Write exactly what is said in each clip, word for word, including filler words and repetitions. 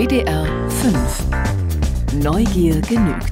W D R fünf. Neugier genügt.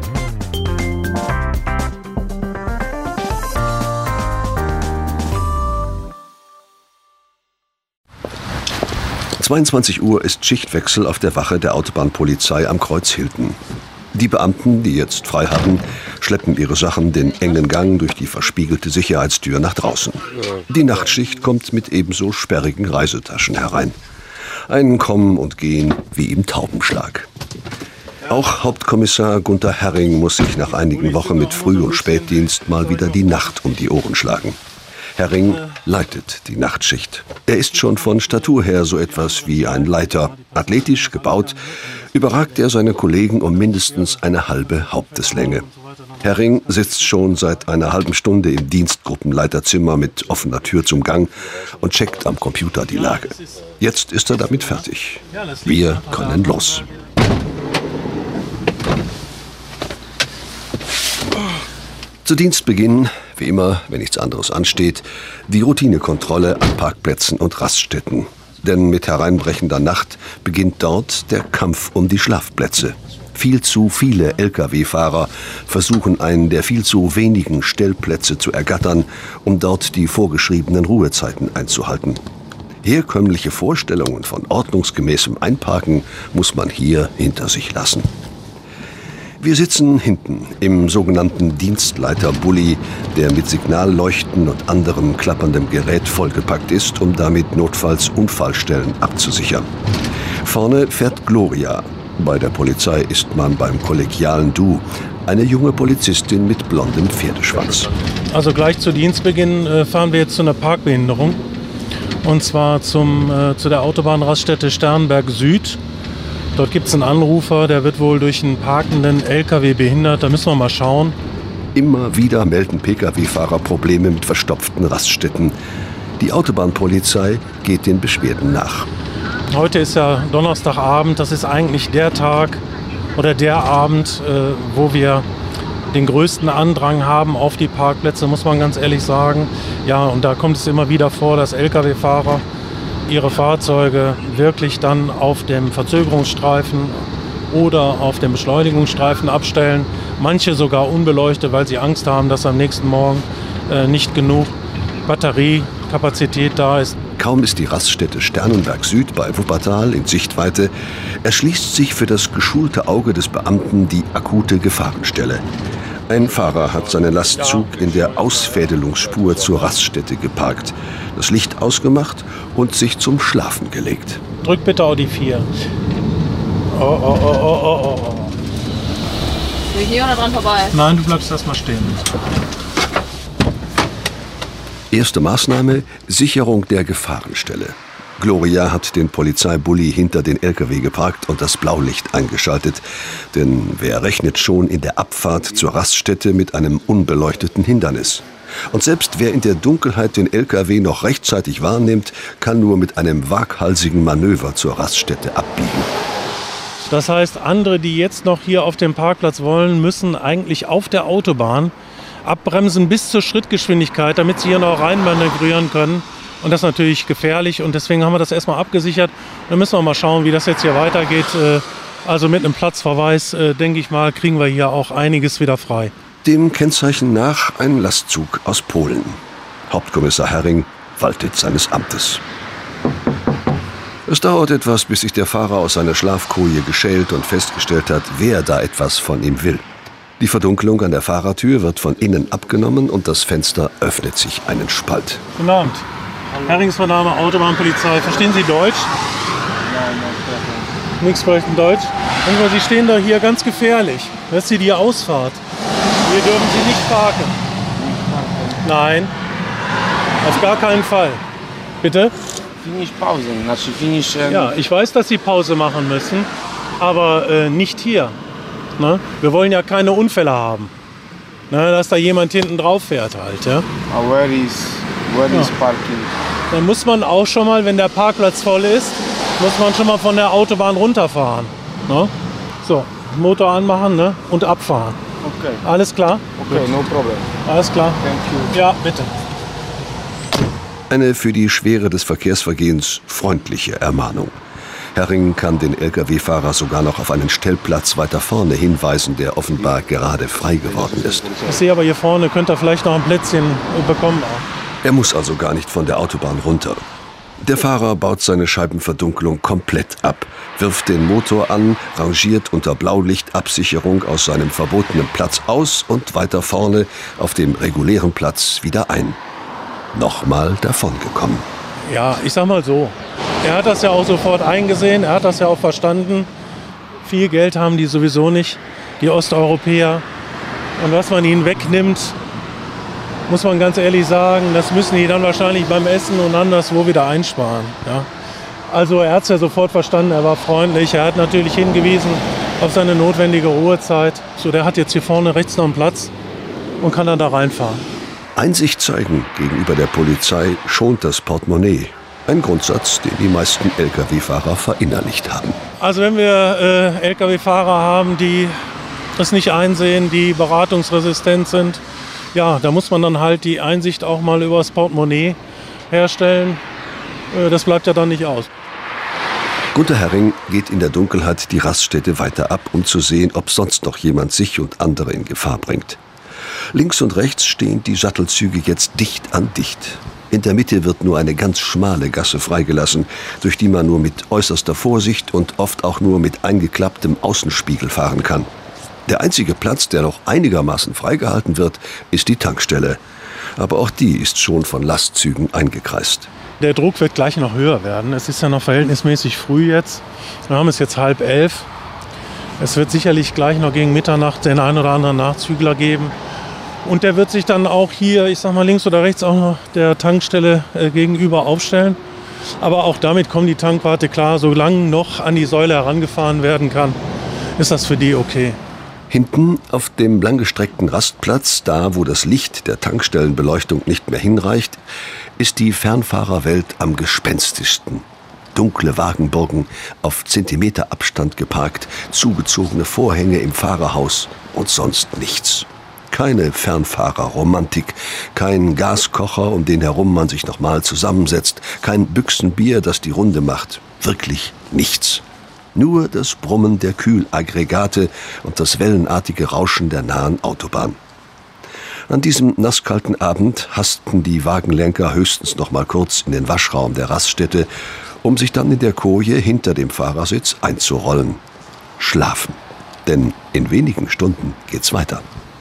zweiundzwanzig Uhr ist Schichtwechsel auf der Wache der Autobahnpolizei am Kreuz Hilton. Die Beamten, die jetzt frei hatten, schleppen ihre Sachen den engen Gang durch die verspiegelte Sicherheitstür nach draußen. Die Nachtschicht kommt mit ebenso sperrigen Reisetaschen herein. Ein Kommen und Gehen wie im Taubenschlag. Auch Hauptkommissar Gunther Herring muss sich nach einigen Wochen mit Früh- und Spätdienst mal wieder die Nacht um die Ohren schlagen. Herring leitet die Nachtschicht. Er ist schon von Statur her so etwas wie ein Leiter. Athletisch gebaut, überragt er seine Kollegen um mindestens eine halbe Haupteslänge. Herring sitzt schon seit einer halben Stunde im Dienstgruppenleiterzimmer mit offener Tür zum Gang und checkt am Computer die Lage. Jetzt ist er damit fertig. Wir können los. Zu Dienstbeginn, wie immer, wenn nichts anderes ansteht, die Routinekontrolle an Parkplätzen und Raststätten. Denn mit hereinbrechender Nacht beginnt dort der Kampf um die Schlafplätze. Viel zu viele L K W-Fahrer versuchen einen der viel zu wenigen Stellplätze zu ergattern, um dort die vorgeschriebenen Ruhezeiten einzuhalten. Herkömmliche Vorstellungen von ordnungsgemäßem Einparken muss man hier hinter sich lassen. Wir sitzen hinten im sogenannten Dienstleiter-Bulli, der mit Signalleuchten und anderem klapperndem Gerät vollgepackt ist, um damit notfalls Unfallstellen abzusichern. Vorne fährt Gloria. Bei der Polizei ist man beim kollegialen Du. Eine junge Polizistin mit blondem Pferdeschwanz. Also gleich zu Dienstbeginn äh, fahren wir jetzt zu einer Parkbehinderung. Und zwar zum, äh, zu der Autobahnraststätte Sternberg Süd. Dort gibt es einen Anrufer, der wird wohl durch einen parkenden L K W behindert. Da müssen wir mal schauen. Immer wieder melden P K W-Fahrer Probleme mit verstopften Raststätten. Die Autobahnpolizei geht den Beschwerden nach. Heute ist ja Donnerstagabend. Das ist eigentlich der Tag oder der Abend, äh, wo wir den größten Andrang haben auf die Parkplätze, muss man ganz ehrlich sagen. Ja, und da kommt es immer wieder vor, dass L K W-Fahrer ihre Fahrzeuge wirklich dann auf dem Verzögerungsstreifen oder auf dem Beschleunigungsstreifen abstellen. Manche sogar unbeleuchtet, weil sie Angst haben, dass am nächsten Morgen äh, nicht genug Batteriekapazität da ist. Kaum ist die Raststätte Sternberg Süd bei Wuppertal in Sichtweite, erschließt sich für das geschulte Auge des Beamten die akute Gefahrenstelle. Ein Fahrer hat seinen Lastzug in der Ausfädelungsspur zur Raststätte geparkt, das Licht ausgemacht und sich zum Schlafen gelegt. Drück bitte Audi vier. Oh, oh, oh, oh, oh, oh. Will ich hier oder dran vorbei? Nein, du bleibst erstmal stehen. Erste Maßnahme: Sicherung der Gefahrenstelle. Gloria hat den Polizeibully hinter den L K W geparkt und das Blaulicht eingeschaltet. Denn wer rechnet schon in der Abfahrt zur Raststätte mit einem unbeleuchteten Hindernis? Und selbst wer in der Dunkelheit den L K W noch rechtzeitig wahrnimmt, kann nur mit einem waghalsigen Manöver zur Raststätte abbiegen. Das heißt, andere, die jetzt noch hier auf dem Parkplatz wollen, müssen eigentlich auf der Autobahn abbremsen bis zur Schrittgeschwindigkeit, damit sie hier noch reinmanövrieren können. Und das ist natürlich gefährlich und deswegen haben wir das erstmal abgesichert. Dann müssen wir mal schauen, wie das jetzt hier weitergeht. Also mit einem Platzverweis, denke ich mal, kriegen wir hier auch einiges wieder frei. Dem Kennzeichen nach ein Lastzug aus Polen. Hauptkommissar Herring waltet seines Amtes. Es dauert etwas, bis sich der Fahrer aus seiner Schlafkoje geschält und festgestellt hat, wer da etwas von ihm will. Die Verdunkelung an der Fahrertür wird von innen abgenommen und das Fenster öffnet sich einen Spalt. Guten Abend. Herringsvernahme, Autobahnpolizei. Verstehen Sie Deutsch? Nein, nein, Nichts sprechen Deutsch? Aber Sie stehen doch hier ganz gefährlich. Das ist hier die Ausfahrt. Hier dürfen Sie nicht parken. Nein, auf gar keinen Fall. Bitte? Finish Pause. Also finish, ähm Ja, ich weiß, dass Sie Pause machen müssen, aber äh, nicht hier. Ne? Wir wollen ja keine Unfälle haben. Ne? Dass da jemand hinten drauf fährt halt. Ja? uh, where is, where Ja. is parking? Dann muss man auch schon mal, wenn der Parkplatz voll ist, muss man schon mal von der Autobahn runterfahren. Ne? So, Motor anmachen, ne? Und abfahren. Okay. Alles klar? Okay, no problem. Alles klar. Thank you. Ja, bitte. Eine für die Schwere des Verkehrsvergehens freundliche Ermahnung. Herring kann den L K W-Fahrer sogar noch auf einen Stellplatz weiter vorne hinweisen, der offenbar gerade frei geworden ist. Ich sehe aber hier vorne, könnt ihr vielleicht noch ein Plätzchen bekommen. Er muss also gar nicht von der Autobahn runter. Der Fahrer baut seine Scheibenverdunkelung komplett ab, wirft den Motor an, rangiert unter Blaulichtabsicherung aus seinem verbotenen Platz aus und weiter vorne auf dem regulären Platz wieder ein. Nochmal davongekommen. Ja, ich sag mal so, er hat das ja auch sofort eingesehen, er hat das ja auch verstanden. Viel Geld haben die sowieso nicht, die Osteuropäer. Und was man ihnen wegnimmt, muss man ganz ehrlich sagen, das müssen die dann wahrscheinlich beim Essen und anderswo wieder einsparen. Ja. Also er hat es ja sofort verstanden, er war freundlich, er hat natürlich hingewiesen auf seine notwendige Ruhezeit. So, der hat jetzt hier vorne rechts noch einen Platz und kann dann da reinfahren. Einsicht zeigen gegenüber der Polizei schont das Portemonnaie. Ein Grundsatz, den die meisten L K W-Fahrer verinnerlicht haben. Also wenn wir äh, L K W-Fahrer haben, die das nicht einsehen, die beratungsresistent sind, ja, da muss man dann halt die Einsicht auch mal über das Portemonnaie herstellen. Das bleibt ja dann nicht aus. Gunter Herring geht in der Dunkelheit die Raststätte weiter ab, um zu sehen, ob sonst noch jemand sich und andere in Gefahr bringt. Links und rechts stehen die Shuttlezüge jetzt dicht an dicht. In der Mitte wird nur eine ganz schmale Gasse freigelassen, durch die man nur mit äußerster Vorsicht und oft auch nur mit eingeklapptem Außenspiegel fahren kann. Der einzige Platz, der noch einigermaßen freigehalten wird, ist die Tankstelle. Aber auch die ist schon von Lastzügen eingekreist. Der Druck wird gleich noch höher werden. Es ist ja noch verhältnismäßig früh jetzt. Wir haben es jetzt halb elf. Es wird sicherlich gleich noch gegen Mitternacht den einen oder anderen Nachzügler geben. Und der wird sich dann auch hier, ich sag mal links oder rechts, auch noch der Tankstelle äh, gegenüber aufstellen. Aber auch damit kommen die Tankwarte klar. Solange noch an die Säule herangefahren werden kann, ist das für die okay. Hinten auf dem langgestreckten Rastplatz, da wo das Licht der Tankstellenbeleuchtung nicht mehr hinreicht, ist die Fernfahrerwelt am gespenstischsten. Dunkle Wagenburgen, auf Zentimeter Abstand geparkt, zugezogene Vorhänge im Fahrerhaus und sonst nichts. Keine Fernfahrerromantik, kein Gaskocher, um den herum man sich nochmal zusammensetzt, kein Büchsenbier, das die Runde macht. Wirklich nichts. Nur das Brummen der Kühlaggregate und das wellenartige Rauschen der nahen Autobahn. An diesem nasskalten Abend hasten die Wagenlenker höchstens noch mal kurz in den Waschraum der Raststätte, um sich dann in der Koje hinter dem Fahrersitz einzurollen. Schlafen. Denn in wenigen Stunden geht's weiter.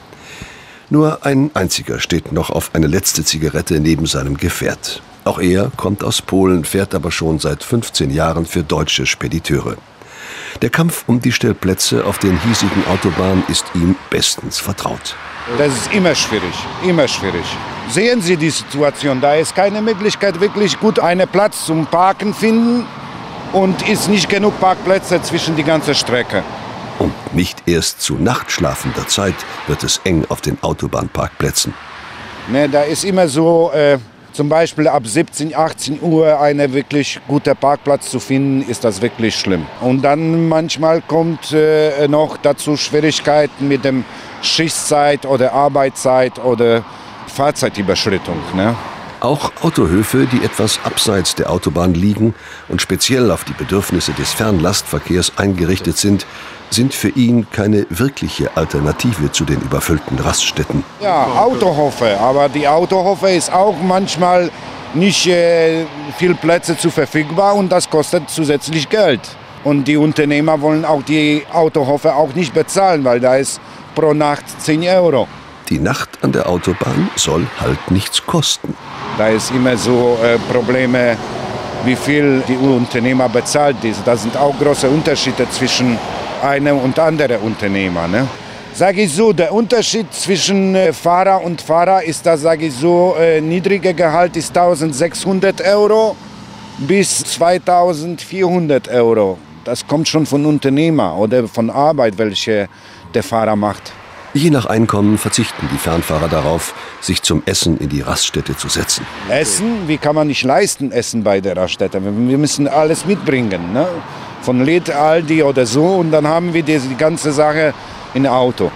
Nur ein einziger steht noch auf eine letzte Zigarette neben seinem Gefährt. Auch er kommt aus Polen, fährt aber schon seit fünfzehn Jahren für deutsche Spediteure. Der Kampf um die Stellplätze auf den hiesigen Autobahnen ist ihm bestens vertraut. Das ist immer schwierig, immer schwierig. Sehen Sie die Situation, da ist keine Möglichkeit, wirklich gut einen Platz zum Parken finden und ist nicht genug Parkplätze zwischen die ganze Strecke. Und nicht erst zu nachtschlafender Zeit wird es eng auf den Autobahnparkplätzen. Ne, da ist immer so, äh, zum Beispiel ab siebzehn, achtzehn Uhr einen wirklich guten Parkplatz zu finden, ist das wirklich schlimm. Und dann manchmal kommt äh, noch dazu Schwierigkeiten mit dem Schichtzeit oder Arbeitszeit oder Fahrzeitüberschreitung. Ne? Auch Autohöfe, die etwas abseits der Autobahn liegen und speziell auf die Bedürfnisse des Fernlastverkehrs eingerichtet sind, sind für ihn keine wirkliche Alternative zu den überfüllten Raststätten. Ja, Autohofe, aber die Autohofe ist auch manchmal nicht äh, viel Plätze zu verfügbar und das kostet zusätzlich Geld. Und die Unternehmer wollen auch die Autohofe auch nicht bezahlen, weil da ist pro Nacht zehn Euro. Die Nacht an der Autobahn soll halt nichts kosten. Da ist immer so äh, Probleme, wie viel die Unternehmer bezahlt. Da sind auch große Unterschiede zwischen einem und anderen Unternehmer. Ne? Sage ich so, der Unterschied zwischen äh, Fahrer und Fahrer ist, das sage ich so, äh, niedrige Gehalt ist eintausendsechshundert Euro bis zweitausendvierhundert Euro. Das kommt schon von Unternehmer oder von Arbeit, welche der Fahrer macht. Je nach Einkommen verzichten die Fernfahrer darauf, sich zum Essen in die Raststätte zu setzen. Essen, wie kann man nicht leisten, Essen bei der Raststätte? Wir müssen alles mitbringen, ne? Von Lidl, Aldi oder so, und dann haben wir die, die ganze Sache im Auto.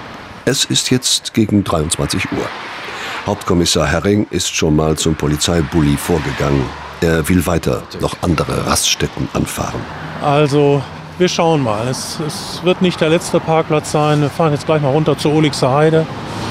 Es ist jetzt gegen dreiundzwanzig Uhr. Hauptkommissar Herring ist schon mal zum Polizeibully vorgegangen. Er will weiter noch andere Raststätten anfahren. Also, wir schauen mal. Es, es wird nicht der letzte Parkplatz sein. Wir fahren jetzt gleich mal runter zur Ohligser Heide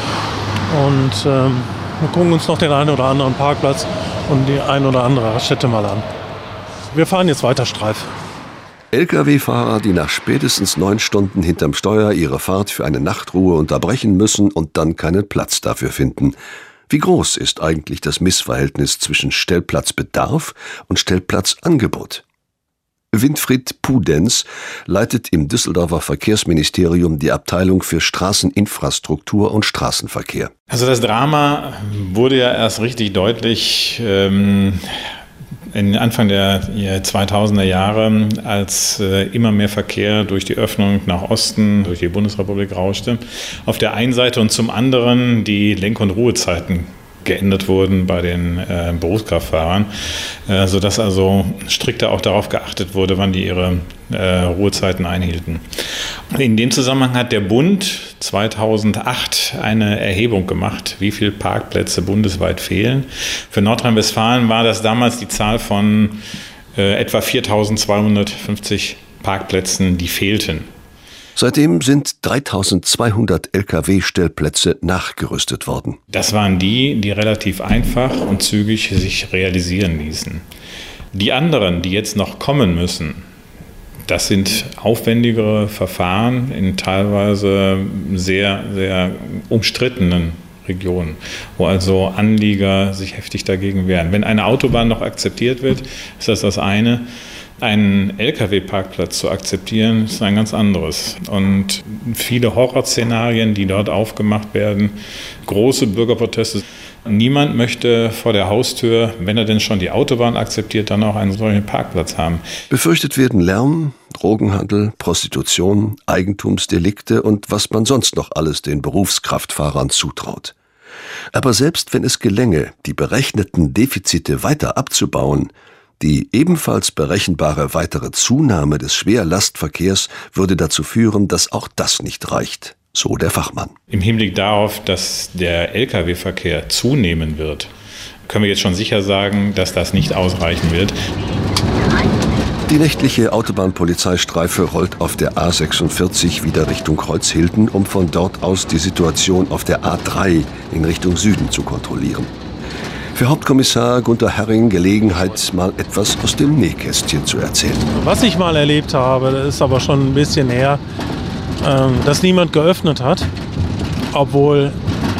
und ähm, wir gucken uns noch den einen oder anderen Parkplatz und die ein oder andere Raststätte mal an. Wir fahren jetzt weiter Streif. L K W-Fahrer, die nach spätestens neun Stunden hinterm Steuer ihre Fahrt für eine Nachtruhe unterbrechen müssen und dann keinen Platz dafür finden. Wie groß ist eigentlich das Missverhältnis zwischen Stellplatzbedarf und Stellplatzangebot? Winfried Pudenz leitet im Düsseldorfer Verkehrsministerium die Abteilung für Straßeninfrastruktur und Straßenverkehr. Also das Drama wurde ja erst richtig deutlich ähm, Anfang der zweitausender Jahre, als äh, immer mehr Verkehr durch die Öffnung nach Osten, durch die Bundesrepublik rauschte. Auf der einen Seite und zum anderen die Lenk- und Ruhezeiten geändert wurden bei den äh, Berufskraftfahrern, äh, sodass also strikter auch darauf geachtet wurde, wann die ihre äh, Ruhezeiten einhielten. In dem Zusammenhang hat der Bund zweitausendacht eine Erhebung gemacht, wie viele Parkplätze bundesweit fehlen. Für Nordrhein-Westfalen war das damals die Zahl von äh, etwa viertausendzweihundertfünfzig Parkplätzen, die fehlten. Seitdem sind dreitausendzweihundert L K W-Stellplätze nachgerüstet worden. Das waren die, die relativ einfach und zügig sich realisieren ließen. Die anderen, die jetzt noch kommen müssen, das sind aufwendigere Verfahren in teilweise sehr, sehr umstrittenen Regionen, wo also Anlieger sich heftig dagegen wehren. Wenn eine Autobahn noch akzeptiert wird, ist das das eine. Einen L K W-Parkplatz zu akzeptieren, ist ein ganz anderes. Und viele Horrorszenarien, die dort aufgemacht werden, große Bürgerproteste. Niemand möchte vor der Haustür, wenn er denn schon die Autobahn akzeptiert, dann auch einen solchen Parkplatz haben. Befürchtet werden Lärm, Drogenhandel, Prostitution, Eigentumsdelikte und was man sonst noch alles den Berufskraftfahrern zutraut. Aber selbst wenn es gelänge, die berechneten Defizite weiter abzubauen, die ebenfalls berechenbare weitere Zunahme des Schwerlastverkehrs würde dazu führen, dass auch das nicht reicht, so der Fachmann. Im Hinblick darauf, dass der L K W-Verkehr zunehmen wird, können wir jetzt schon sicher sagen, dass das nicht ausreichen wird. Die nächtliche Autobahnpolizeistreife rollt auf der A sechsundvierzig wieder Richtung Kreuzhilden, um von dort aus die Situation auf der A drei in Richtung Süden zu kontrollieren. Für Hauptkommissar Gunter Herring Gelegenheit, mal etwas aus dem Nähkästchen zu erzählen. Was ich mal erlebt habe, das ist aber schon ein bisschen her, dass niemand geöffnet hat, obwohl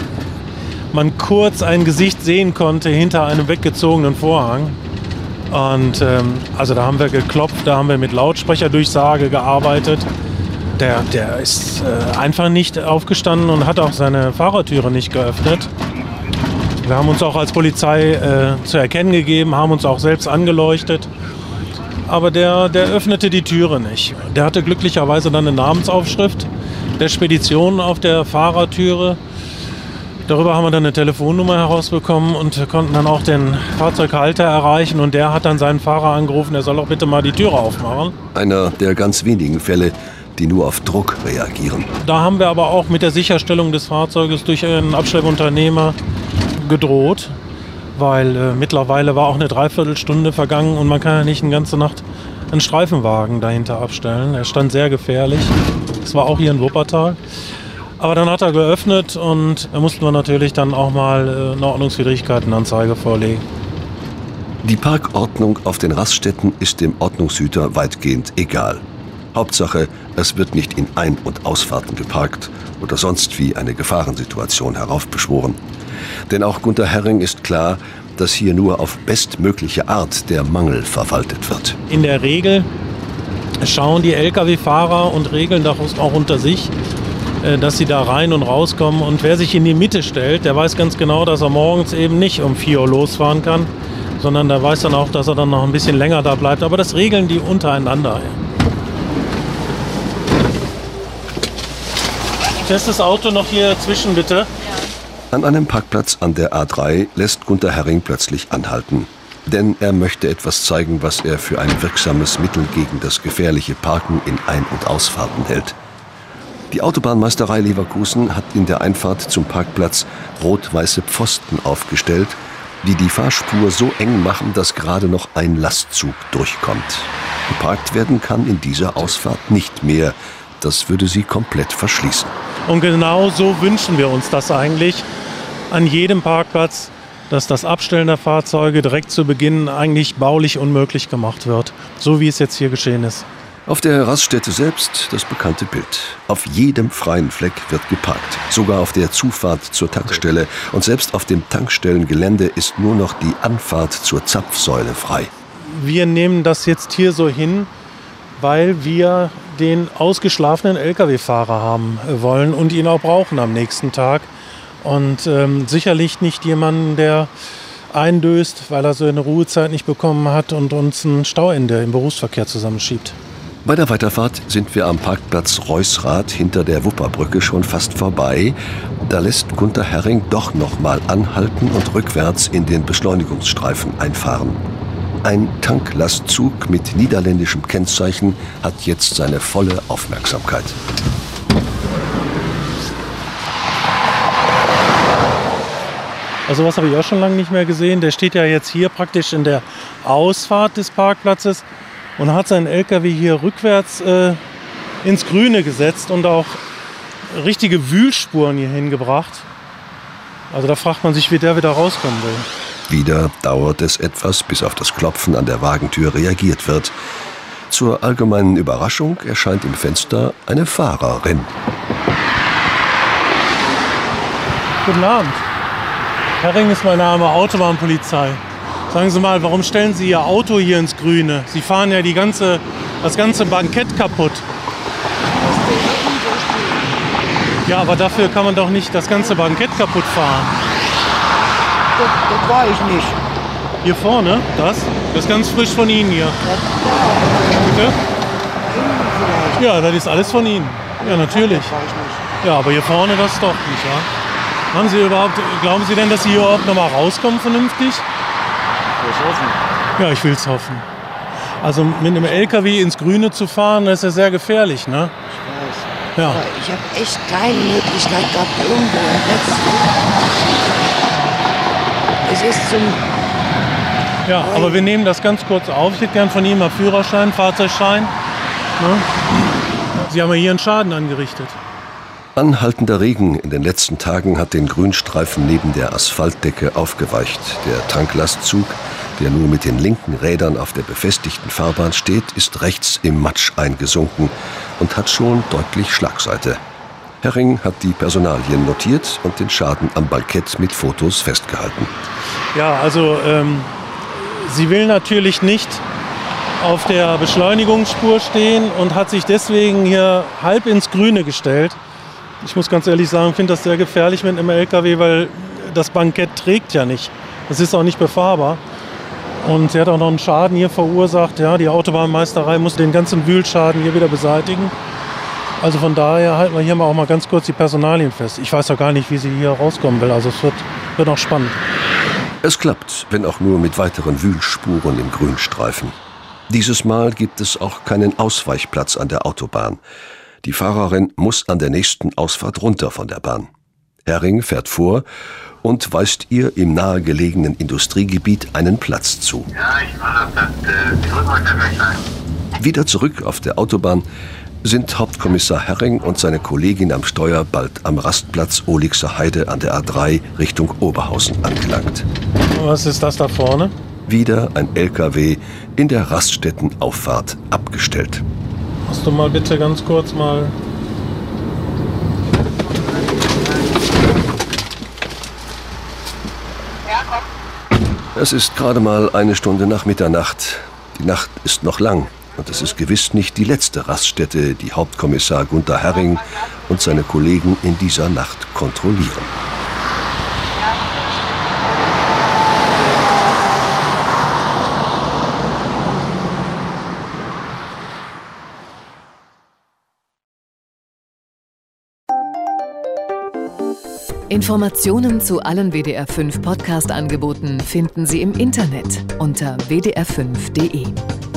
man kurz ein Gesicht sehen konnte hinter einem weggezogenen Vorhang. Und ähm, also da haben wir geklopft, da haben wir mit Lautsprecherdurchsage gearbeitet. Der, der ist äh, einfach nicht aufgestanden und hat auch seine Fahrertüre nicht geöffnet. Wir haben uns auch als Polizei äh, zu erkennen gegeben, haben uns auch selbst angeleuchtet. Aber der, der öffnete die Türe nicht. Der hatte glücklicherweise dann eine Namensaufschrift der Spedition auf der Fahrertüre. Darüber haben wir dann eine Telefonnummer herausbekommen und konnten dann auch den Fahrzeughalter erreichen. Und der hat dann seinen Fahrer angerufen, er soll doch bitte mal die Türe aufmachen. Einer der ganz wenigen Fälle, die nur auf Druck reagieren. Da haben wir aber auch mit der Sicherstellung des Fahrzeuges durch einen Abschleppunternehmer gedroht, weil äh, mittlerweile war auch eine Dreiviertelstunde vergangen und man kann ja nicht eine ganze Nacht einen Streifenwagen dahinter abstellen. Er stand sehr gefährlich. Das war auch hier in Wuppertal. Aber dann hat er geöffnet und da mussten wir natürlich dann auch mal äh, eine Ordnungswidrigkeitenanzeige vorlegen. Die Parkordnung auf den Raststätten ist dem Ordnungshüter weitgehend egal. Hauptsache, es wird nicht in Ein- und Ausfahrten geparkt oder sonst wie eine Gefahrensituation heraufbeschworen. Denn auch Gunter Herring ist klar, dass hier nur auf bestmögliche Art der Mangel verwaltet wird. In der Regel schauen die L K W-Fahrer und regeln das auch unter sich, dass sie da rein und rauskommen. Und wer sich in die Mitte stellt, der weiß ganz genau, dass er morgens eben nicht um vier Uhr losfahren kann, sondern der weiß dann auch, dass er dann noch ein bisschen länger da bleibt. Aber das regeln die untereinander. Fährst das Auto noch hier zwischen, bitte? An einem Parkplatz an der A drei lässt Gunter Herring plötzlich anhalten. Denn er möchte etwas zeigen, was er für ein wirksames Mittel gegen das gefährliche Parken in Ein- und Ausfahrten hält. Die Autobahnmeisterei Leverkusen hat in der Einfahrt zum Parkplatz rot-weiße Pfosten aufgestellt, die die Fahrspur so eng machen, dass gerade noch ein Lastzug durchkommt. Geparkt werden kann in dieser Ausfahrt nicht mehr. Das würde sie komplett verschließen. Und genau so wünschen wir uns das eigentlich an jedem Parkplatz, dass das Abstellen der Fahrzeuge direkt zu Beginn eigentlich baulich unmöglich gemacht wird, so wie es jetzt hier geschehen ist. Auf der Raststätte selbst das bekannte Bild. Auf jedem freien Fleck wird geparkt, sogar auf der Zufahrt zur Tankstelle. Und selbst auf dem Tankstellengelände ist nur noch die Anfahrt zur Zapfsäule frei. Wir nehmen das jetzt hier so hin, weil wir den ausgeschlafenen L K W-Fahrer haben wollen und ihn auch brauchen am nächsten Tag. Und ähm, sicherlich nicht jemanden, der eindöst, weil er seine Ruhezeit nicht bekommen hat und uns ein Stauende im Berufsverkehr zusammenschiebt. Bei der Weiterfahrt sind wir am Parkplatz Reusrath hinter der Wupperbrücke schon fast vorbei. Da lässt Gunter Herring doch noch mal anhalten und rückwärts in den Beschleunigungsstreifen einfahren. Ein Tanklastzug mit niederländischem Kennzeichen hat jetzt seine volle Aufmerksamkeit. Also was habe ich auch schon lange nicht mehr gesehen. Der steht ja jetzt hier praktisch in der Ausfahrt des Parkplatzes und hat seinen L K W hier rückwärts äh, ins Grüne gesetzt und auch richtige Wühlspuren hier hingebracht. Also da fragt man sich, wie der wieder rauskommen will. Wieder dauert es etwas, bis auf das Klopfen an der Wagentür reagiert wird. Zur allgemeinen Überraschung erscheint im Fenster eine Fahrerin. Guten Abend. Herring ist mein Name, Autobahnpolizei. Sagen Sie mal, warum stellen Sie Ihr Auto hier ins Grüne? Sie fahren ja die ganze, das ganze Bankett kaputt. Ja, aber dafür kann man doch nicht das ganze Bankett kaputt fahren. Das, das war ich nicht. Hier vorne, das? Das ist ganz frisch von Ihnen hier. Bitte? Ja, das ist alles von Ihnen. Ja, natürlich. Ja, aber hier vorne das doch nicht, ja? Haben Sie überhaupt, glauben Sie denn, dass Sie hier überhaupt noch mal rauskommen vernünftig? Ich will's hoffen. Ja, ich will es hoffen. Also mit einem L K W ins Grüne zu fahren, das ist ja sehr gefährlich, ne? Ich weiß. Ja. Aber ich habe echt keine Möglichkeit gehabt, irgendwo ein Platz zu. Es ist zum... Ja, aber wir nehmen das ganz kurz auf. Ich hätte gern von Ihnen mal Führerschein, Fahrzeugschein. Ne? Sie haben ja hier einen Schaden angerichtet. Anhaltender Regen in den letzten Tagen hat den Grünstreifen neben der Asphaltdecke aufgeweicht. Der Tanklastzug, der nur mit den linken Rädern auf der befestigten Fahrbahn steht, ist rechts im Matsch eingesunken und hat schon deutlich Schlagseite. Herring hat die Personalien notiert und den Schaden am Bankett mit Fotos festgehalten. Ja, also ähm, sie will natürlich nicht auf der Beschleunigungsspur stehen und hat sich deswegen hier halb ins Grüne gestellt. Ich muss ganz ehrlich sagen, ich finde das sehr gefährlich mit einem L K W, weil das Bankett trägt ja nicht. Es ist auch nicht befahrbar. Und sie hat auch noch einen Schaden hier verursacht. Ja, die Autobahnmeisterei muss den ganzen Wühlschaden hier wieder beseitigen. Also von daher halten wir hier mal auch mal ganz kurz die Personalien fest. Ich weiß ja gar nicht, wie sie hier rauskommen will. Also es wird, wird noch spannend. Es klappt, wenn auch nur mit weiteren Wühlspuren im Grünstreifen. Dieses Mal gibt es auch keinen Ausweichplatz an der Autobahn. Die Fahrerin muss an der nächsten Ausfahrt runter von der Bahn. Herring fährt vor und weist ihr im nahegelegenen Industriegebiet einen Platz zu. Ja, ich mache das. Sie drücken euch da gleich ein. Wieder zurück auf der Autobahn sind Hauptkommissar Herring und seine Kollegin am Steuer bald am Rastplatz Ohligser Heide an der A drei Richtung Oberhausen angelangt. Was ist das da vorne? Wieder ein L K W in der Raststättenauffahrt abgestellt. Hast du mal bitte ganz kurz mal... Es ist gerade mal eine Stunde nach Mitternacht. Die Nacht ist noch lang und es ist gewiss nicht die letzte Raststätte, die Hauptkommissar Gunter Herring und seine Kollegen in dieser Nacht kontrollieren. Informationen zu allen W D R fünf Podcast-Angeboten finden Sie im Internet unter w d r fünf punkt d e.